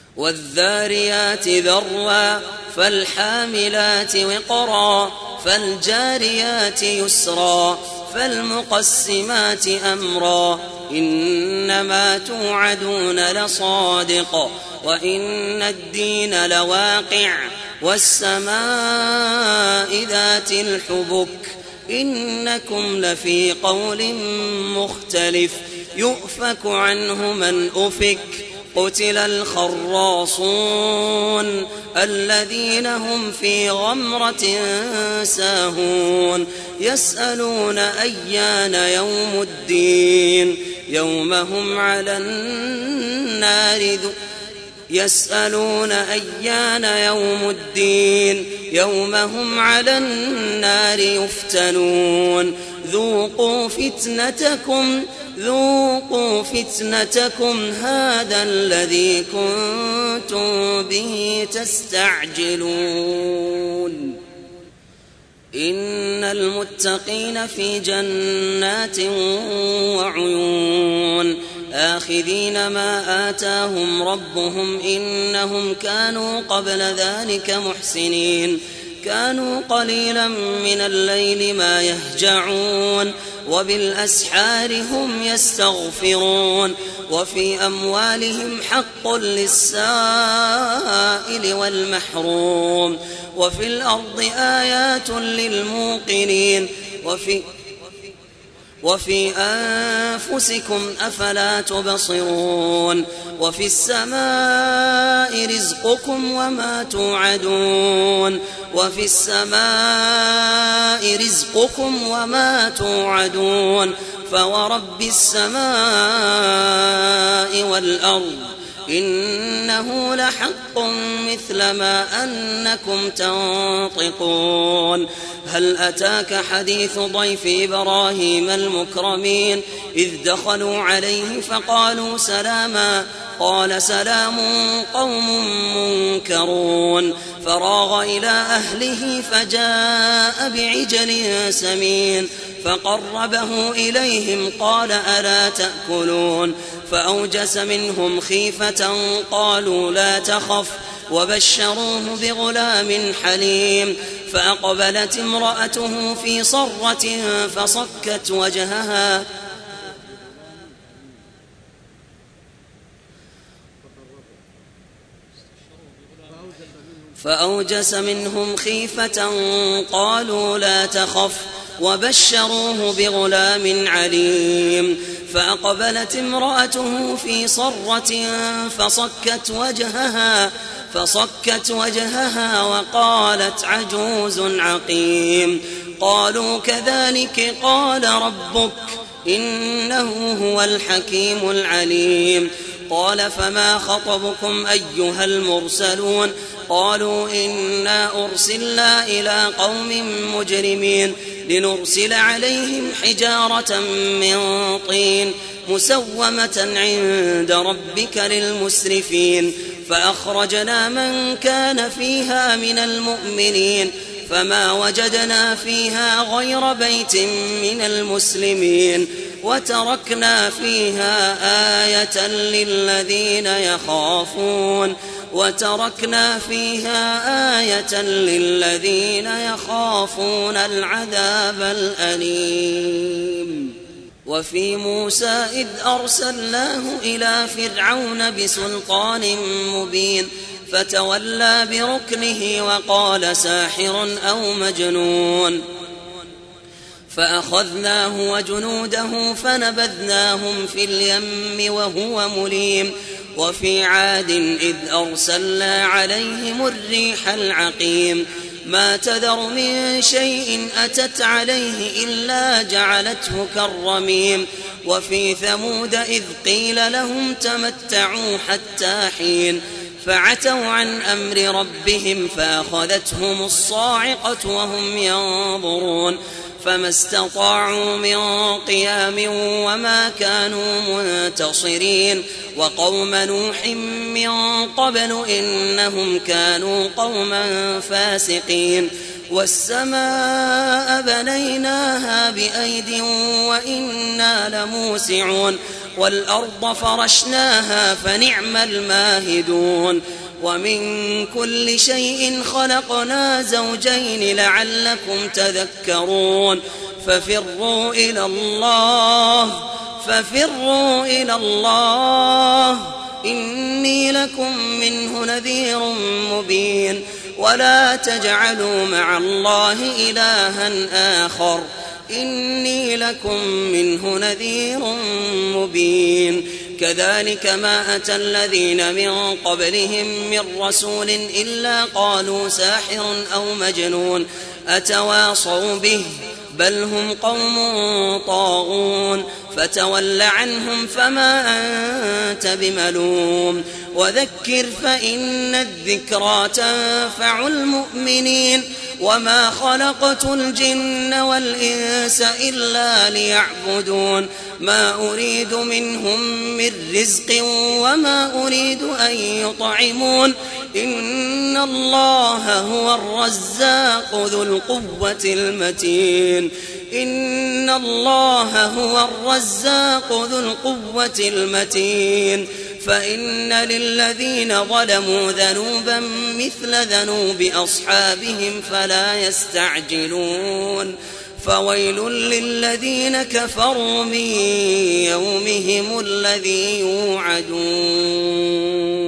والذاريات ذروا فالحاملات وقرا فالجاريات يسرا فالمقسمات أمرا إنما توعدون لصادق وإن الدين لواقع والسماء ذات الحبك إنكم لفي قول مختلف يؤفك عنه من أفك قتل الخراصون الذين هم في غمرة ساهون يسألون أيان يوم الدين يوم هم على النار يسألون أيان يوم الدين يوم هم على النار يفتنون ذوقوا فتنتكم هذا الذي كنتم به تستعجلون إن المتقين في جنات وعيون آخذين ما آتاهم ربهم إنهم كانوا قبل ذلك محسنين كانوا قليلا من الليل ما يهجعون وبالأسحار هم يستغفرون وفي أموالهم حق للسائل والمحروم وفي الأرض آيات للموقنين وفي أنفسكم أفلا تبصرون وفي السماء رزقكم وما توعدون فورب السماء والأرض إنه لحق مثل ما أنكم تنطقون هل أتاك حديث ضيف إبراهيم المكرمين إذ دخلوا عليه فقالوا سلاما قال سلام قوم منكرون فراغ إلى أهله فجاء بعجل سمين فقربه إليهم قال ألا تأكلون فأوجس منهم خيفة قالوا لا تخف وبشروه بغلام حليم فأقبلت امرأته في صرة فأوجس منهم خيفة قالوا لا تخف وبشروه بغلام عليم فأقبلت امرأته في صرة فصكت وجهها وقالت عجوز عقيم قالوا كذلك قال ربك إنه هو الحكيم العليم قال فما خطبكم أيها المرسلون قالوا إنا أرسلنا إلى قوم مجرمين لنرسل عليهم حجارة من طين مسومة عند ربك للمسرفين فأخرجنا من كان فيها من المؤمنين فما وجدنا فيها غير بيت من المسلمين وتركنا فيها آية للذين يخافون العذاب الأليم وفي موسى إذ أرسلناه إلى فرعون بسلطان مبين فتولى بركنه وقال ساحر أو مجنون فأخذناه وجنوده فنبذناهم في اليم وهو مليم وفي عاد إذ أرسلنا عليهم الريح العقيم ما تذر من شيء أتت عليه إلا جعلته كالرميم وفي ثمود إذ قيل لهم تمتعوا حتى حين فعتوا عن أمر ربهم فأخذتهم الصاعقة وهم ينظرون فما استطاعوا من قيام وما كانوا منتصرين وقوم نوح من قبل إنهم كانوا قوما فاسقين والسماء بنيناها بأيد وإنا لموسعون والأرض فرشناها فنعم الماهدون ومن كل شيء خلقنا زوجين لعلكم تذكرون ففروا إلى الله إني لكم منه نذير مبين ولا تجعلوا مع الله إلها آخر إني لكم منه نذير مبين كذلك ما أتى الذين من قبلهم من رسول إلا قالوا ساحر أو مجنون أتواصوا به بل هم قوم طاغون فتول عنهم فما أنت بملوم وذكر فإن الذكرى تنفع المؤمنين وما خلقت الجن والإنس إلا ليعبدون ما أريد منهم من رزق وما أريد أن يطعمون إن الله هو الرزاق ذو القوة المتين فإن للذين ظلموا ذنوبا مثل ذنوب أصحابهم فلا يستعجلون فويل للذين كفروا من يومهم الذي يوعدون